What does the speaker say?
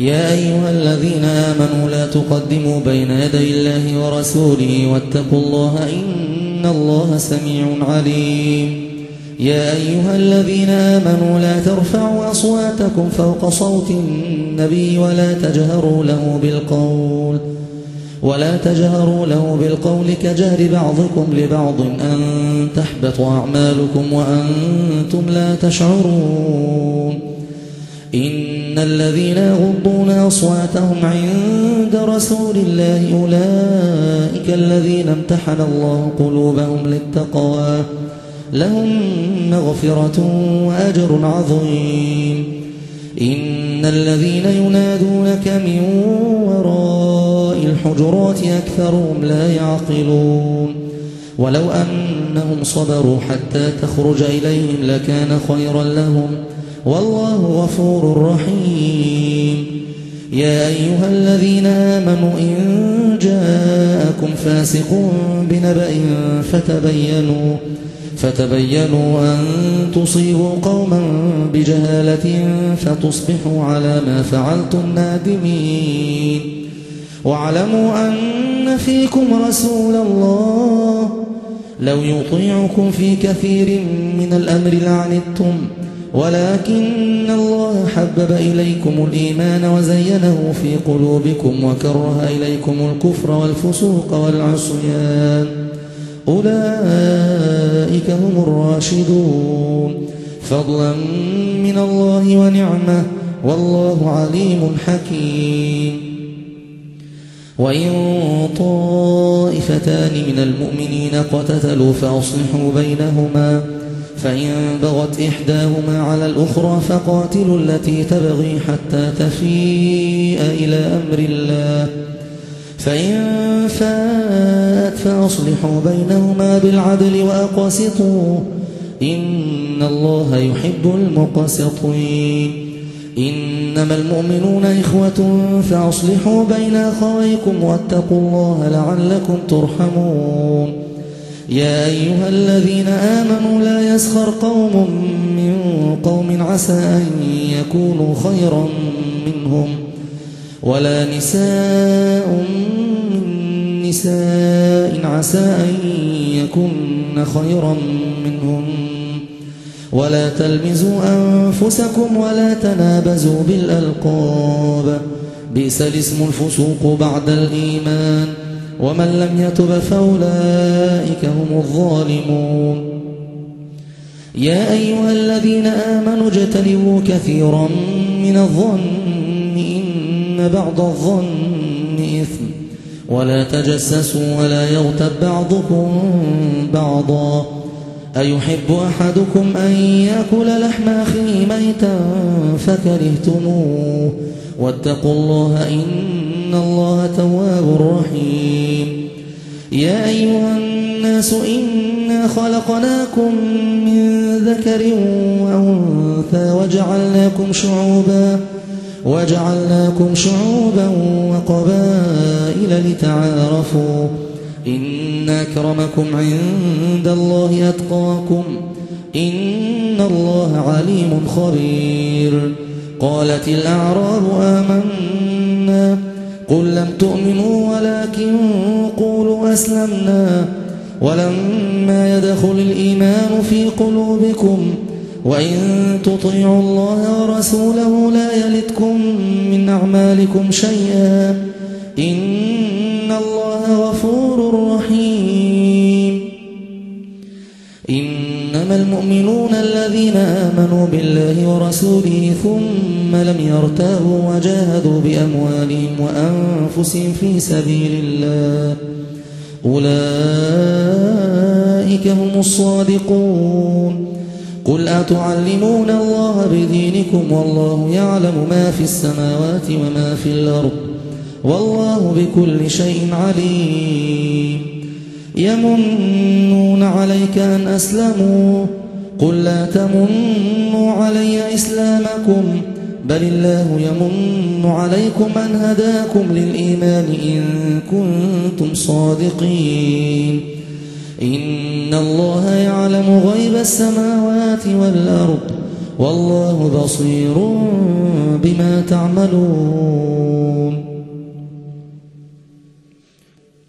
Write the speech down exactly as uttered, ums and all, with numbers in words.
يا أيها الذين آمنوا لا تقدموا بين يدي الله ورسوله واتقوا الله إن الله سميع عليم. يا أيها الذين آمنوا لا ترفعوا أصواتكم فوق صوت النبي ولا تجهروا له بالقول ولا تجهروا له بالقول كجهر بعضكم لبعض أن تحبط أعمالكم وأنتم لا تشعرون. إن الذين يغضون أصواتهم عند رسول الله أولئك الذين امتحن الله قلوبهم للتقوى لهم مغفرة وأجر عظيم. إن الذين ينادونك من وراء الحجرات أكثرهم لا يعقلون. ولو أنهم صبروا حتى تخرج إليهم لكان خيرا لهم والله غفور رحيم. يا أيها الذين آمنوا إن جاءكم فاسق بنبأ فتبينوا فتبينوا أن تصيبوا قوما بجهالة فتصبحوا على ما فعلتم نادمين. واعلموا أن فيكم رسول الله لو يطيعكم في كثير من الأمر لعنتم ولكن الله حبب إليكم الإيمان وزينه في قلوبكم وكره إليكم الكفر والفسوق والعصيان أولئك هم الراشدون فضلا من الله ونعمة والله عليم حكيم. وإن طائفتان من المؤمنين اقتتلوا فأصلحوا بينهما فإن بغت إحداهما على الأخرى فقاتلوا التي تبغي حتى تفيء إلى أمر الله فإن فاءت فأصلحوا بينهما بالعدل وأقسطوا إن الله يحب المقسطين. إنما المؤمنون إخوة فأصلحوا بين أخويكم واتقوا الله لعلكم ترحمون. يا أيها الذين آمنوا لا يسخر قوم من قوم عسى أن يكونوا خيرا منهم ولا نساء من نساء عسى أن يكن خيرا منهم ولا تلمزوا أنفسكم ولا تنابزوا بالألقاب بئس الاسم الفسوق بعد الإيمان ومن لم يتب فأولئك هم الظالمون. يا أيها الذين آمنوا اجتنبوا كثيرا من الظن إن بعض الظن إثم ولا تجسسوا ولا يغتب بعضكم بعضا أيحب أحدكم أن يأكل لحم أخيه ميتا فكرهتموه واتقوا الله إن الله تواب رحيم. يا أيها الناس إنا خلقناكم من ذكر وأنثى وجعلناكم شعوبا وجعلناكم شعوبا وقبائل لتعارفوا إن أكرمكم عند الله أتقاكم إن الله عليم خبير. قالت الأعراب آمنا قل لم تؤمنوا ولكن قولوا أسلمنا ولما يدخل الإيمان في قلوبكم وإن تطيعوا الله ورسوله لا يلتكم من أعمالكم شيئا إن الله غفور رحيم. إنما المؤمنون الذين آمنوا بالله ورسوله ثم لم يرتابوا وجاهدوا بأموالهم وأنفسهم في سبيل الله أولئك هم الصادقون. قل أتعلمون الله بدينكم والله يعلم ما في السماوات وما في الأرض والله بكل شيء عليم. يمنون عليك أن أسلموا قل لا تمنوا علي إسلامكم بل الله يمن عليكم أن هداكم للإيمان إن كنتم صادقين. إن الله يعلم غيب السماوات والأرض والله بصير بما تعملون.